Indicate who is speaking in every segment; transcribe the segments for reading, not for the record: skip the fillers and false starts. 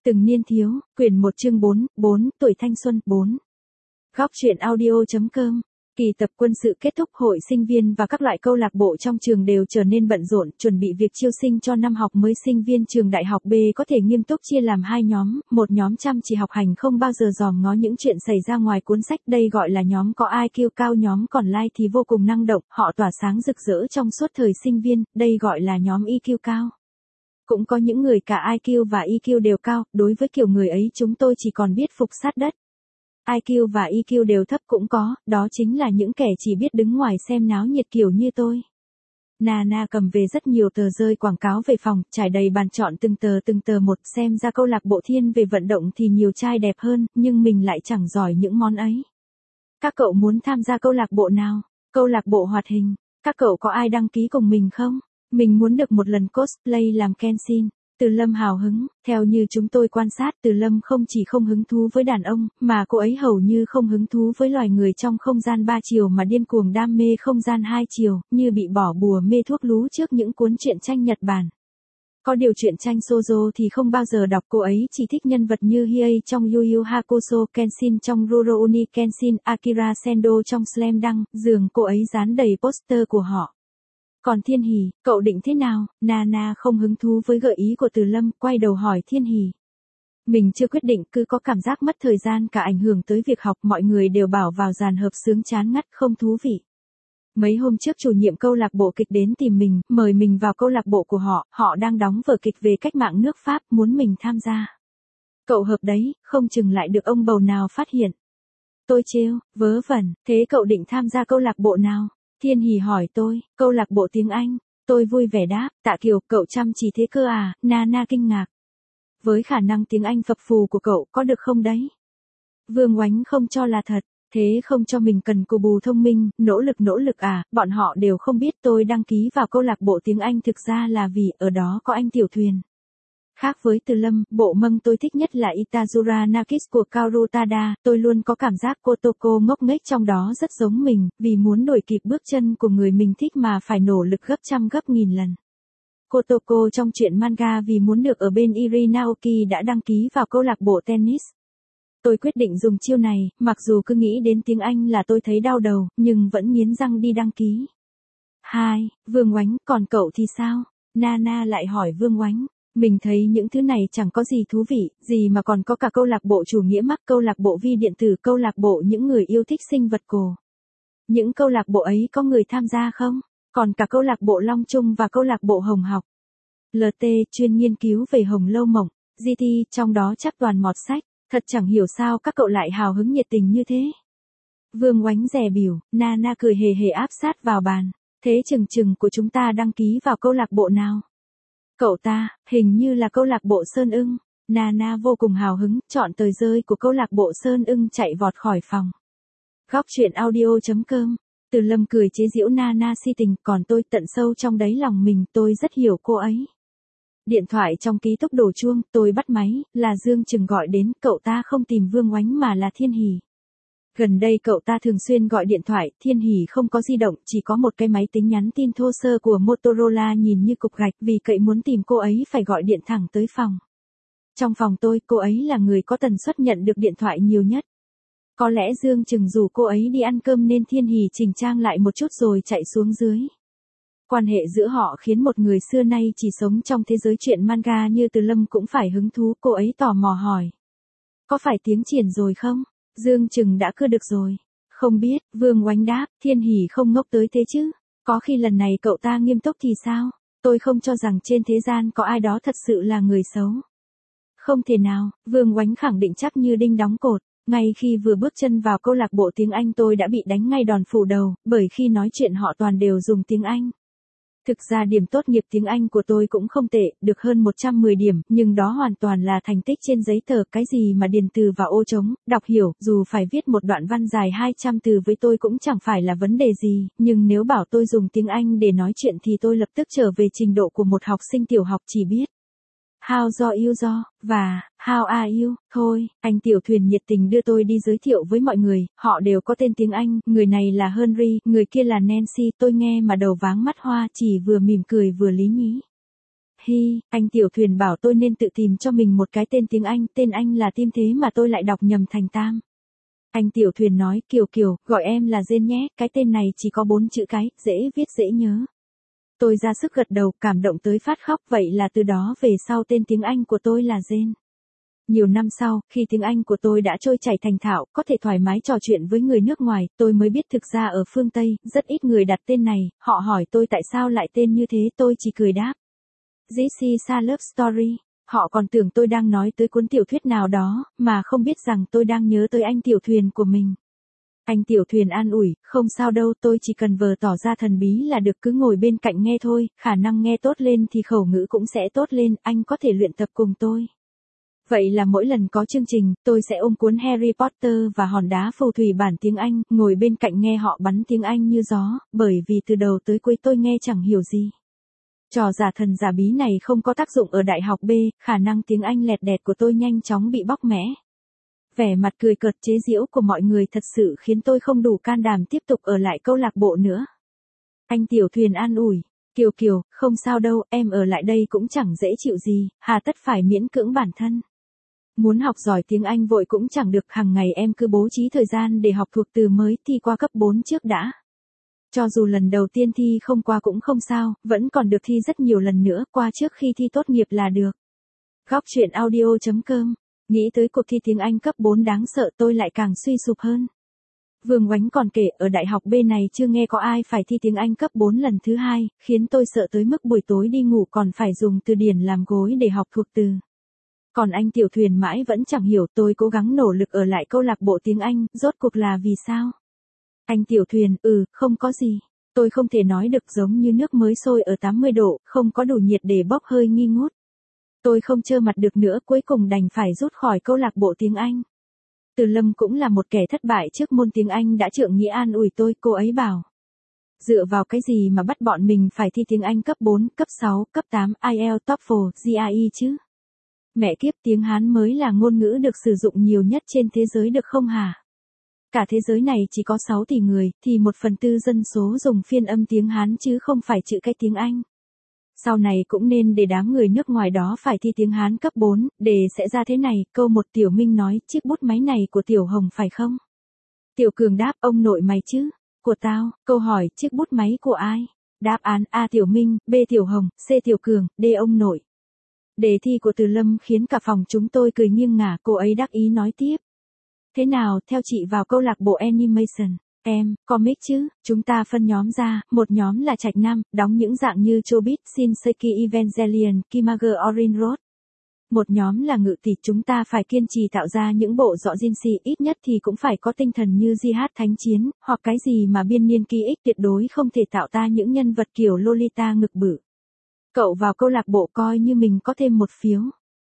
Speaker 1: Từng niên thiếu, quyển 1 chương 4, tuổi thanh xuân, 4. Góc truyện audio.com. Kỳ tập quân sự kết thúc, hội sinh viên và các loại câu lạc bộ trong trường đều trở nên bận rộn, chuẩn bị việc chiêu sinh cho năm học mới. Sinh viên trường đại học B có thể nghiêm túc chia làm hai nhóm, một nhóm chăm chỉ học hành không bao giờ dòm ngó những chuyện xảy ra ngoài cuốn sách, đây gọi là nhóm có IQ cao, nhóm còn lại thì vô cùng năng động, họ tỏa sáng rực rỡ trong suốt thời sinh viên, đây gọi là nhóm EQ cao. Cũng có những người cả IQ và EQ đều cao, đối với kiểu người ấy chúng tôi chỉ còn biết phục sát đất. IQ và EQ đều thấp cũng có, đó chính là những kẻ chỉ biết đứng ngoài xem náo nhiệt kiểu như tôi. Nana cầm về rất nhiều tờ rơi quảng cáo về phòng, trải đầy bàn chọn từng tờ một, xem ra câu lạc bộ thiên về vận động thì nhiều trai đẹp hơn, nhưng mình lại chẳng giỏi những món ấy. Các cậu muốn tham gia câu lạc bộ nào? Câu lạc bộ hoạt hình. Các cậu có ai đăng ký cùng mình không? Mình muốn được một lần cosplay làm Kenshin. Từ Lâm hào hứng, theo như chúng tôi quan sát, Từ Lâm không chỉ không hứng thú với đàn ông, mà cô ấy hầu như không hứng thú với loài người trong không gian 3 chiều mà điên cuồng đam mê không gian 2 chiều, như bị bỏ bùa mê thuốc lú trước những cuốn truyện tranh Nhật Bản. Có điều truyện tranh shoujo thì không bao giờ đọc, cô ấy chỉ thích nhân vật như Hiei trong Yu Yu Hakusho, Kenshin trong Rurouni Kenshin, Akira Sendo trong Slam Dunk, giường cô ấy dán đầy poster của họ. Còn Thiên Hỉ, cậu định thế nào? Nana không hứng thú với gợi ý của Từ Lâm, quay đầu hỏi Thiên Hỉ. Mình chưa quyết định, cứ có cảm giác mất thời gian cả ảnh hưởng tới việc học, mọi người đều bảo vào dàn hợp xướng chán ngắt không thú vị. Mấy hôm trước chủ nhiệm câu lạc bộ kịch đến tìm mình, mời mình vào câu lạc bộ của họ, họ đang đóng vở kịch về cách mạng nước Pháp, muốn mình tham gia. Cậu hợp đấy, không chừng lại được ông bầu nào phát hiện. Tôi trêu, vớ vẩn, thế cậu định tham gia câu lạc bộ nào? Thiên Hỉ hỏi tôi, câu lạc bộ tiếng Anh. Tôi vui vẻ đáp, Tạ Kiều, cậu chăm chỉ thế cơ à? Nana kinh ngạc. Với khả năng tiếng Anh phập phù của cậu, có được không đấy? Vương Oánh không cho là thật, thế không cho mình cần cù bù thông minh, nỗ lực à? Bọn họ đều không biết tôi đăng ký vào câu lạc bộ tiếng Anh thực ra là vì ở đó có anh Tiểu Thuyền. Khác với Từ Lâm, bộ măng tôi thích nhất là Itazura Nakis của Kaoru Tada, tôi luôn có cảm giác Kotoko ngốc nghếch trong đó rất giống mình, vì muốn đuổi kịp bước chân của người mình thích mà phải nỗ lực gấp trăm gấp nghìn lần. Kotoko trong truyện manga vì muốn được ở bên Iri Naoki đã đăng ký vào câu lạc bộ tennis. Tôi quyết định dùng chiêu này, mặc dù cứ nghĩ đến tiếng Anh là tôi thấy đau đầu, nhưng vẫn nghiến răng đi đăng ký. 2. Vương Oánh, còn cậu thì sao? Nana lại hỏi Vương Oánh. Mình thấy những thứ này chẳng có gì thú vị, gì mà còn có cả câu lạc bộ chủ nghĩa Marx, câu lạc bộ vi điện tử, câu lạc bộ những người yêu thích sinh vật cổ. Những câu lạc bộ ấy có người tham gia không? Còn cả câu lạc bộ Long Trung và câu lạc bộ Hồng Học. LT chuyên nghiên cứu về Hồng Lâu Mộng, GT trong đó chắc toàn mọt sách, thật chẳng hiểu sao các cậu lại hào hứng nhiệt tình như thế. Vương Oánh dè bỉu, Nana cười hề hề áp sát vào bàn, thế chừng của chúng ta đăng ký vào câu lạc bộ nào? Cậu ta, hình như là câu lạc bộ Sơn Ưng. Nana vô cùng hào hứng, chọn tờ rơi của câu lạc bộ Sơn Ưng chạy vọt khỏi phòng. Góc truyện audio.com. Từ Lâm cười chế giễu Nana si tình, còn tôi tận sâu trong đáy lòng mình, tôi rất hiểu cô ấy. Điện thoại trong ký túc đổ chuông, tôi bắt máy, là Dương Trừng gọi đến, cậu ta không tìm Vương Oánh mà là Thiên Hỉ. Gần đây cậu ta thường xuyên gọi điện thoại, Thiên Hỉ không có di động, chỉ có một cái máy tính nhắn tin thô sơ của Motorola nhìn như cục gạch, vì cậy muốn tìm cô ấy phải gọi điện thẳng tới phòng. Trong phòng tôi, cô ấy là người có tần suất nhận được điện thoại nhiều nhất. Có lẽ Dương Trừng rủ cô ấy đi ăn cơm nên Thiên Hỉ chỉnh trang lại một chút rồi chạy xuống dưới. Quan hệ giữa họ khiến một người xưa nay chỉ sống trong thế giới truyện manga như Từ Lâm cũng phải hứng thú, cô ấy tò mò hỏi. Có phải tiếng triển rồi không? Dương Trừng đã cưa được rồi. Không biết, Vương Oánh đáp, Thiên Hỉ không ngốc tới thế chứ. Có khi lần này cậu ta nghiêm túc thì sao? Tôi không cho rằng trên thế gian có ai đó thật sự là người xấu. Không thể nào, Vương Oánh khẳng định chắc như đinh đóng cột. Ngay khi vừa bước chân vào câu lạc bộ tiếng Anh tôi đã bị đánh ngay đòn phủ đầu, bởi khi nói chuyện họ toàn đều dùng tiếng Anh. Thực ra điểm tốt nghiệp tiếng Anh của tôi cũng không tệ, được hơn 110 điểm, nhưng đó hoàn toàn là thành tích trên giấy tờ, cái gì mà điền từ vào ô trống, đọc hiểu, dù phải viết một đoạn văn dài 200 từ với tôi cũng chẳng phải là vấn đề gì, nhưng nếu bảo tôi dùng tiếng Anh để nói chuyện thì tôi lập tức trở về trình độ của một học sinh tiểu học chỉ biết How are you và How are you, thôi, anh Tiểu Thuyền nhiệt tình đưa tôi đi giới thiệu với mọi người, họ đều có tên tiếng Anh, người này là Henry, người kia là Nancy, tôi nghe mà đầu váng mắt hoa, chỉ vừa mỉm cười vừa lý nhí. Hi, anh Tiểu Thuyền bảo tôi nên tự tìm cho mình một cái tên tiếng Anh, tên anh là Tim thế mà tôi lại đọc nhầm thành Tam. Anh Tiểu Thuyền nói, Kiều Kiều, gọi em là Jane nhé, cái tên này chỉ có 4 chữ cái, dễ viết dễ nhớ. Tôi ra sức gật đầu, cảm động tới phát khóc, vậy là từ đó về sau tên tiếng Anh của tôi là Jane. Nhiều năm sau, khi tiếng Anh của tôi đã trôi chảy thành thạo, có thể thoải mái trò chuyện với người nước ngoài, tôi mới biết thực ra ở phương Tây, rất ít người đặt tên này, họ hỏi tôi tại sao lại tên như thế, tôi chỉ cười đáp. This is a love story. Họ còn tưởng tôi đang nói tới cuốn tiểu thuyết nào đó, mà không biết rằng tôi đang nhớ tới anh Tiểu Thuyền của mình. Anh Tiểu Thuyền an ủi, không sao đâu, tôi chỉ cần vờ tỏ ra thần bí là được, cứ ngồi bên cạnh nghe thôi, khả năng nghe tốt lên thì khẩu ngữ cũng sẽ tốt lên, anh có thể luyện tập cùng tôi. Vậy là mỗi lần có chương trình, tôi sẽ ôm cuốn Harry Potter và hòn đá phù thủy bản tiếng Anh, ngồi bên cạnh nghe họ bắn tiếng Anh như gió, bởi vì từ đầu tới cuối tôi nghe chẳng hiểu gì. Trò giả thần giả bí này không có tác dụng ở đại học B, khả năng tiếng Anh lẹt đẹt của tôi nhanh chóng bị bóc mẽ. Vẻ mặt cười cợt chế giễu của mọi người thật sự khiến tôi không đủ can đảm tiếp tục ở lại câu lạc bộ nữa. Anh Tiểu Thuyền an ủi, Kiều Kiều, không sao đâu, em ở lại đây cũng chẳng dễ chịu gì, hà tất phải miễn cưỡng bản thân. Muốn học giỏi tiếng Anh vội cũng chẳng được, hàng ngày em cứ bố trí thời gian để học thuộc từ mới, thi qua cấp 4 trước đã. Cho dù lần đầu tiên thi không qua cũng không sao, vẫn còn được thi rất nhiều lần nữa, qua trước khi thi tốt nghiệp là được. Góc truyện audio.com. Nghĩ tới cuộc thi tiếng Anh cấp 4 đáng sợ tôi lại càng suy sụp hơn. Vương Oánh còn kể ở đại học B này chưa nghe có ai phải thi tiếng Anh cấp 4 lần thứ hai, khiến tôi sợ tới mức buổi tối đi ngủ còn phải dùng từ điển làm gối để học thuộc từ. Còn anh Tiểu Thuyền mãi vẫn chẳng hiểu, tôi cố gắng nỗ lực ở lại câu lạc bộ tiếng Anh, rốt cuộc là vì sao? Anh Tiểu Thuyền, không có gì. Tôi không thể nói được, giống như nước mới sôi ở 80 độ, không có đủ nhiệt để bốc hơi nghi ngút. Tôi không trơ mặt được nữa, cuối cùng đành phải rút khỏi câu lạc bộ tiếng Anh. Từ Lâm cũng là một kẻ thất bại trước môn tiếng Anh đã trượng nghĩa an ủi tôi, cô ấy bảo. Dựa vào cái gì mà bắt bọn mình phải thi tiếng Anh cấp 4, cấp 6, cấp 8, IELTS, TOEFL, GRE chứ? Mẹ kiếp, tiếng Hán mới là ngôn ngữ được sử dụng nhiều nhất trên thế giới được không hả? Cả thế giới này chỉ có 6 tỷ người, thì 1/4 dân số dùng phiên âm tiếng Hán chứ không phải chữ cái tiếng Anh. Sau này cũng nên để đám người nước ngoài đó phải thi tiếng Hán cấp 4, để sẽ ra thế này, câu 1 Tiểu Minh nói, chiếc bút máy này của Tiểu Hồng phải không? Tiểu Cường đáp, ông nội mày chứ? Của tao. Câu hỏi, chiếc bút máy của ai? Đáp án, A Tiểu Minh, B Tiểu Hồng, C Tiểu Cường, D ông nội. Đề thi của Từ Lâm khiến cả phòng chúng tôi cười nghiêng ngả, cô ấy đắc ý nói tiếp. Thế nào, theo chị vào câu lạc bộ Animation, em, comic chứ, chúng ta phân nhóm ra, một nhóm là Trạch Nam, đóng những dạng như Chobit, Shinseki Evangelion, Kimage Orin Road. Một nhóm là Ngự Tỷ, chúng ta phải kiên trì tạo ra những bộ rõ Jinsi, ít nhất thì cũng phải có tinh thần như Jihad Thánh Chiến, hoặc cái gì mà biên niên ký ích, tuyệt đối không thể tạo ta những nhân vật kiểu Lolita ngực bự. Cậu vào câu lạc bộ coi như mình có thêm một phiếu.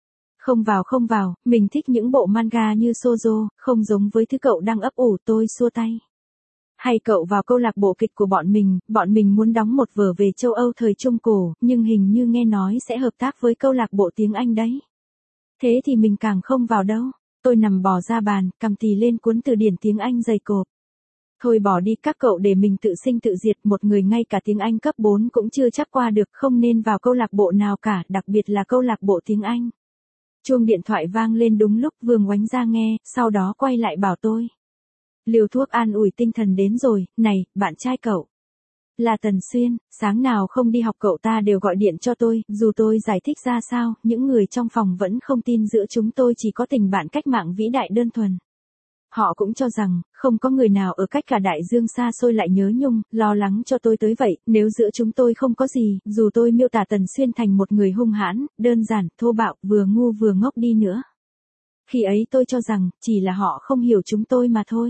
Speaker 1: Không vào, mình thích những bộ manga như shoujo, không giống với thứ cậu đang ấp ủ, tôi xua tay. Hay cậu vào câu lạc bộ kịch của bọn mình muốn đóng một vở về châu Âu thời Trung Cổ, nhưng hình như nghe nói sẽ hợp tác với câu lạc bộ tiếng Anh đấy. Thế thì mình càng không vào đâu. Tôi nằm bò ra bàn, cầm tì lên cuốn từ điển tiếng Anh dày cộp. Thôi bỏ đi các cậu, để mình tự sinh tự diệt, một người ngay cả tiếng Anh cấp 4 cũng chưa chắc qua được, không nên vào câu lạc bộ nào cả, đặc biệt là câu lạc bộ tiếng Anh. Chuông điện thoại vang lên đúng lúc, Vương Oánh ra nghe, sau đó quay lại bảo tôi. Liều thuốc an ủi tinh thần đến rồi, này, bạn trai cậu. Là Tần Xuyên, sáng nào không đi học cậu ta đều gọi điện cho tôi, dù tôi giải thích ra sao, những người trong phòng vẫn không tin giữa chúng tôi chỉ có tình bạn cách mạng vĩ đại đơn thuần. Họ cũng cho rằng, không có người nào ở cách cả đại dương xa xôi lại nhớ nhung, lo lắng cho tôi tới vậy, nếu giữa chúng tôi không có gì, dù tôi miêu tả Tần Xuyên thành một người hung hãn, đơn giản, thô bạo, vừa ngu vừa ngốc đi nữa. Khi ấy tôi cho rằng, chỉ là họ không hiểu chúng tôi mà thôi.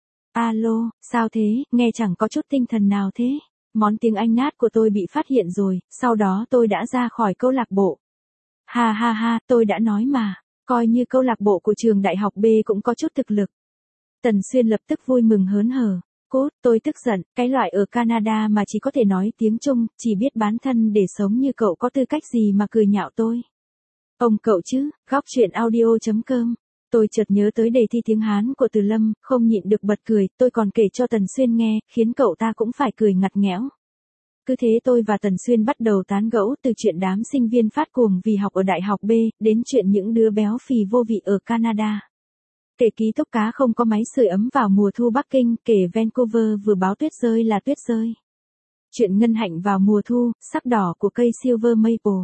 Speaker 1: Alo, sao thế, nghe chẳng có chút tinh thần nào thế. Món tiếng Anh nát của tôi bị phát hiện rồi, sau đó tôi đã ra khỏi câu lạc bộ. Ha ha ha, tôi đã nói mà, coi như câu lạc bộ của trường đại học B cũng có chút thực lực. Tần Xuyên lập tức vui mừng hớn hở. Cốt, tôi tức giận, cái loại ở Canada mà chỉ có thể nói tiếng Trung, chỉ biết bán thân để sống như cậu có tư cách gì mà cười nhạo tôi. Ông cậu chứ, góc truyện audio.com. Tôi chợt nhớ tới đề thi tiếng Hán của Từ Lâm, không nhịn được bật cười, tôi còn kể cho Tần Xuyên nghe, khiến cậu ta cũng phải cười ngặt nghẽo. Cứ thế tôi và Tần Xuyên bắt đầu tán gẫu từ chuyện đám sinh viên phát cuồng vì học ở đại học B, đến chuyện những đứa béo phì vô vị ở Canada. Kể ký túc cá không có máy sưởi ấm vào mùa thu Bắc Kinh, kể Vancouver vừa báo tuyết rơi là tuyết rơi. Chuyện ngân hạnh vào mùa thu, sắc đỏ của cây Silver Maple.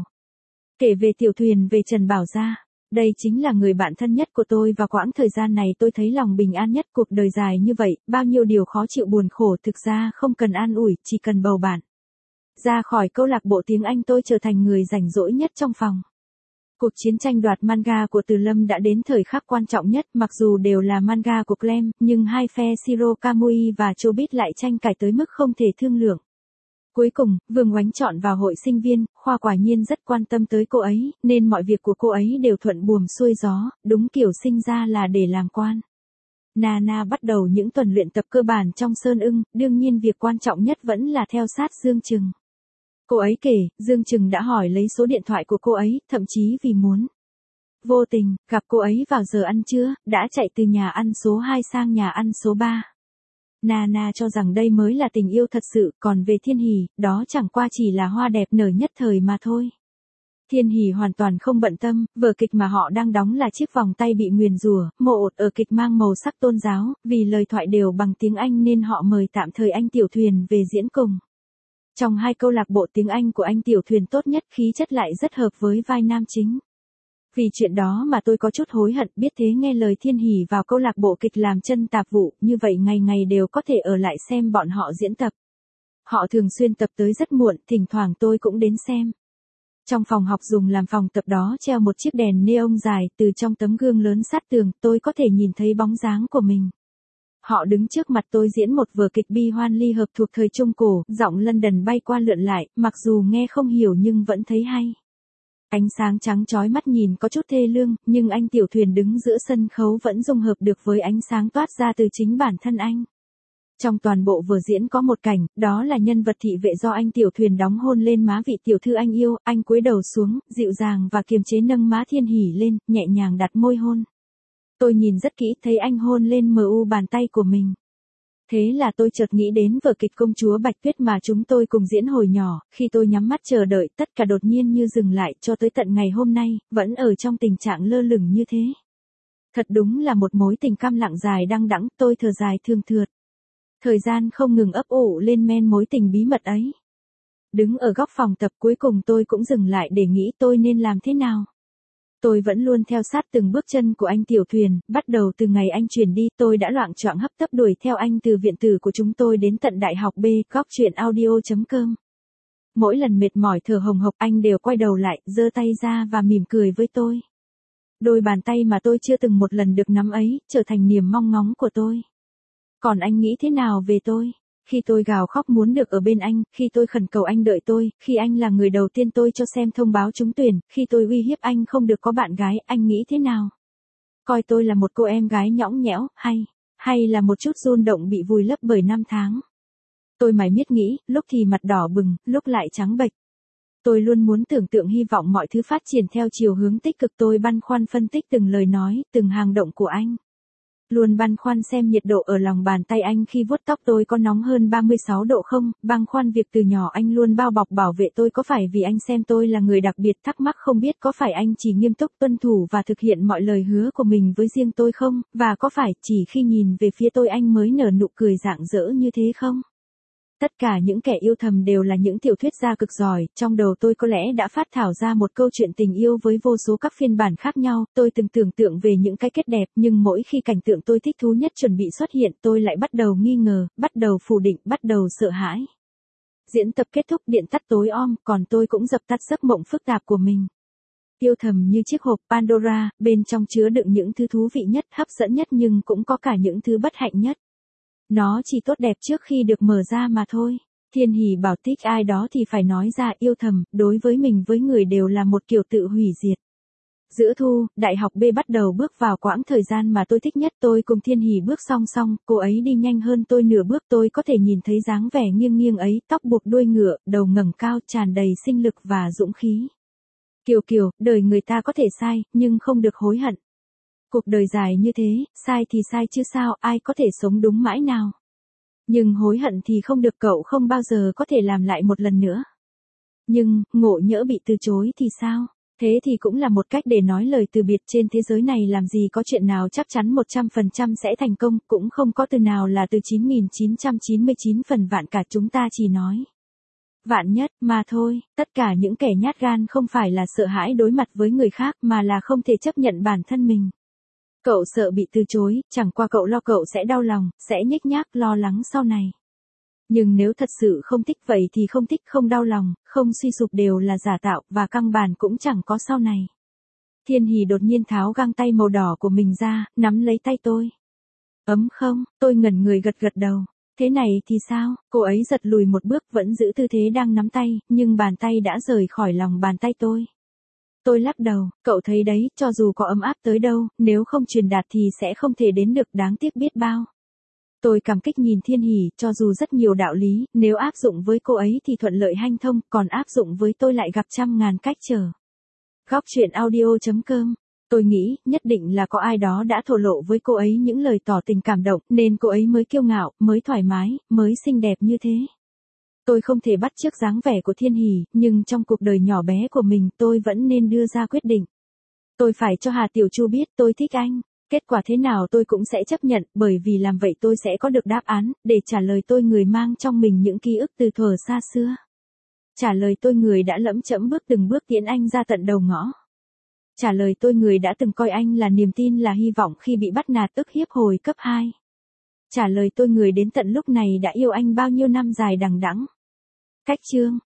Speaker 1: Kể về tiểu thuyền về Trần Bảo Gia. Đây chính là người bạn thân nhất của tôi và quãng thời gian này tôi thấy lòng bình an nhất. Cuộc đời dài như vậy, bao nhiêu điều khó chịu buồn khổ thực ra không cần an ủi, chỉ cần bầu bạn. Ra khỏi câu lạc bộ tiếng Anh tôi trở thành người rảnh rỗi nhất trong phòng. Cuộc chiến tranh đoạt manga của Từ Lâm đã đến thời khắc quan trọng nhất, mặc dù đều là manga của Clem, nhưng hai phe Shiro Kamui và Chobit lại tranh cãi tới mức không thể thương lượng. Cuối cùng, Vương Oánh chọn vào hội sinh viên, Khoa quả nhiên rất quan tâm tới cô ấy, nên mọi việc của cô ấy đều thuận buồm xuôi gió, đúng kiểu sinh ra là để làm quan. Nana bắt đầu những tuần luyện tập cơ bản trong Sơn Ưng, đương nhiên việc quan trọng nhất vẫn là theo sát Dương Trừng. Cô ấy kể, Dương Trừng đã hỏi lấy số điện thoại của cô ấy, thậm chí vì muốn vô tình gặp cô ấy vào giờ ăn trưa, đã chạy từ nhà ăn số 2 sang nhà ăn số 3. Nana cho rằng đây mới là tình yêu thật sự, còn về Thiên Hỷ, đó chẳng qua chỉ là hoa đẹp nở nhất thời mà thôi. Thiên Hỷ hoàn toàn không bận tâm, vở kịch mà họ đang đóng là chiếc vòng tay bị nguyền rủa, mộ ột ở kịch mang màu sắc tôn giáo, vì lời thoại đều bằng tiếng Anh nên họ mời tạm thời anh Tiểu Thuyền về diễn cùng. Trong hai câu lạc bộ tiếng Anh của anh Tiểu Thuyền tốt nhất, khí chất lại rất hợp với vai nam chính. Vì chuyện đó mà tôi có chút hối hận, biết thế nghe lời Thiên Hỷ vào câu lạc bộ kịch làm chân tạp vụ, như vậy ngày ngày đều có thể ở lại xem bọn họ diễn tập. Họ thường xuyên tập tới rất muộn, thỉnh thoảng tôi cũng đến xem. Trong phòng học dùng làm phòng tập đó treo một chiếc đèn neon dài, từ trong tấm gương lớn sát tường, tôi có thể nhìn thấy bóng dáng của mình. Họ đứng trước mặt tôi diễn một vở kịch bi hoan ly hợp thuộc thời Trung Cổ, giọng London bay qua lượn lại, mặc dù nghe không hiểu nhưng vẫn thấy hay. Ánh sáng trắng chói mắt nhìn có chút thê lương, nhưng anh Tiểu Thuyền đứng giữa sân khấu vẫn dung hợp được với ánh sáng toát ra từ chính bản thân anh. Trong toàn bộ vở diễn có một cảnh, đó là nhân vật thị vệ do anh Tiểu Thuyền đóng hôn lên má vị tiểu thư anh yêu, anh cúi đầu xuống, dịu dàng và kiềm chế nâng má Thiên Hỷ lên, nhẹ nhàng đặt môi hôn. Tôi nhìn rất kỹ, thấy anh hôn lên mu bàn tay của mình. Thế là tôi chợt nghĩ đến vở kịch Công chúa Bạch Tuyết mà chúng tôi cùng diễn hồi nhỏ, khi tôi nhắm mắt chờ đợi, tất cả đột nhiên như dừng lại, cho tới tận ngày hôm nay, vẫn ở trong tình trạng lơ lửng như thế. Thật đúng là một mối tình cam lặng dài đăng đẵng, tôi thở dài thương thượt. Thời gian không ngừng ấp ủ lên men mối tình bí mật ấy. Đứng ở góc phòng tập, cuối cùng tôi cũng dừng lại để nghĩ tôi nên làm thế nào. Tôi vẫn luôn theo sát từng bước chân của anh Tiểu Thuyền, bắt đầu từ ngày anh chuyển đi, tôi đã loạng choạng hấp tấp đuổi theo anh từ viện tử của chúng tôi đến tận đại học B, góc chuyện audio.com. Mỗi lần mệt mỏi thở hồng hộc anh đều quay đầu lại, giơ tay ra và mỉm cười với tôi. Đôi bàn tay mà tôi chưa từng một lần được nắm ấy, trở thành niềm mong ngóng của tôi. Còn anh nghĩ thế nào về tôi? Khi tôi gào khóc muốn được ở bên anh, khi tôi khẩn cầu anh đợi tôi, khi anh là người đầu tiên tôi cho xem thông báo trúng tuyển, khi tôi uy hiếp anh không được có bạn gái, anh nghĩ thế nào? Coi tôi là một cô em gái nhõng nhẽo, hay là một chút run động bị vùi lấp bởi năm tháng? Tôi mải miết nghĩ, lúc thì mặt đỏ bừng, lúc lại trắng bệch. Tôi luôn muốn tưởng tượng hy vọng mọi thứ phát triển theo chiều hướng tích cực, tôi băn khoăn phân tích từng lời nói, từng hành động của anh. Luôn băn khoăn xem nhiệt độ ở lòng bàn tay anh khi vuốt tóc tôi có nóng hơn 36 độ không, băn khoăn việc từ nhỏ anh luôn bao bọc bảo vệ tôi có phải vì anh xem tôi là người đặc biệt, thắc mắc không biết có phải anh chỉ nghiêm túc tuân thủ và thực hiện mọi lời hứa của mình với riêng tôi không, và có phải chỉ khi nhìn về phía tôi anh mới nở nụ cười rạng rỡ như thế không? Tất cả những kẻ yêu thầm đều là những tiểu thuyết gia cực giỏi, trong đầu tôi có lẽ đã phát thảo ra một câu chuyện tình yêu với vô số các phiên bản khác nhau, tôi từng tưởng tượng về những cái kết đẹp, nhưng mỗi khi cảnh tượng tôi thích thú nhất chuẩn bị xuất hiện, tôi lại bắt đầu nghi ngờ, bắt đầu phủ định, bắt đầu sợ hãi. Diễn tập kết thúc, điện tắt tối om, còn tôi cũng dập tắt giấc mộng phức tạp của mình. Yêu thầm như chiếc hộp Pandora, bên trong chứa đựng những thứ thú vị nhất, hấp dẫn nhất nhưng cũng có cả những thứ bất hạnh nhất. Nó chỉ tốt đẹp trước khi được mở ra mà thôi. Thiên Hỷ bảo thích ai đó thì phải nói ra, yêu thầm, đối với mình với người đều là một kiểu tự hủy diệt. Giữa thu, đại học B bắt đầu bước vào quãng thời gian mà tôi thích nhất, tôi cùng Thiên Hỷ bước song song, cô ấy đi nhanh hơn tôi nửa bước, tôi có thể nhìn thấy dáng vẻ nghiêng nghiêng ấy, tóc buộc đuôi ngựa, đầu ngẩng cao, tràn đầy sinh lực và dũng khí. Kiều, đời người ta có thể sai, nhưng không được hối hận. Cuộc đời dài như thế, sai thì sai chứ sao, ai có thể sống đúng mãi nào. Nhưng hối hận thì không được, cậu không bao giờ có thể làm lại một lần nữa. Nhưng, ngộ nhỡ bị từ chối thì sao? Thế thì cũng là một cách để nói lời từ biệt, trên thế giới này làm gì có chuyện nào chắc chắn 100% sẽ thành công, cũng không có từ nào là từ 9999 phần vạn cả, chúng ta chỉ nói vạn nhất mà thôi. Tất cả những kẻ nhát gan không phải là sợ hãi đối mặt với người khác mà là không thể chấp nhận bản thân mình. Cậu sợ bị từ chối, chẳng qua cậu lo cậu sẽ đau lòng, sẽ nhếch nhác lo lắng sau này. Nhưng nếu thật sự không thích vậy thì không thích, không đau lòng, không suy sụp đều là giả tạo, và căn bản cũng chẳng có sau này. Thiên Hỷ đột nhiên tháo găng tay màu đỏ của mình ra, nắm lấy tay tôi. Ấm không? Tôi ngẩn người gật gật đầu. Thế này thì sao? Cô ấy giật lùi một bước, vẫn giữ tư thế đang nắm tay, nhưng bàn tay đã rời khỏi lòng bàn tay tôi. Tôi lắc đầu, cậu thấy đấy, cho dù có ấm áp tới đâu, nếu không truyền đạt thì sẽ không thể đến được, đáng tiếc biết bao. Tôi cảm kích nhìn Thiên Hỷ, cho dù rất nhiều đạo lý, nếu áp dụng với cô ấy thì thuận lợi hanh thông, còn áp dụng với tôi lại gặp trăm ngàn cách trở. Góc truyện audio.com. Tôi nghĩ, nhất định là có ai đó đã thổ lộ với cô ấy những lời tỏ tình cảm động, nên cô ấy mới kiêu ngạo, mới thoải mái, mới xinh đẹp như thế. Tôi không thể bắt chước dáng vẻ của Thiên Hỷ, nhưng trong cuộc đời nhỏ bé của mình tôi vẫn nên đưa ra quyết định. Tôi phải cho Hà Tiểu Chu biết tôi thích anh. Kết quả thế nào tôi cũng sẽ chấp nhận, bởi vì làm vậy tôi sẽ có được đáp án, để trả lời tôi người mang trong mình những ký ức từ thuở xa xưa. Trả lời tôi người đã lẫm chẫm bước từng bước tiễn anh ra tận đầu ngõ. Trả lời tôi người đã từng coi anh là niềm tin, là hy vọng khi bị bắt nạt ức hiếp hồi cấp 2. Trả lời tôi người đến tận lúc này đã yêu anh bao nhiêu năm dài đằng đẵng. Cách chương.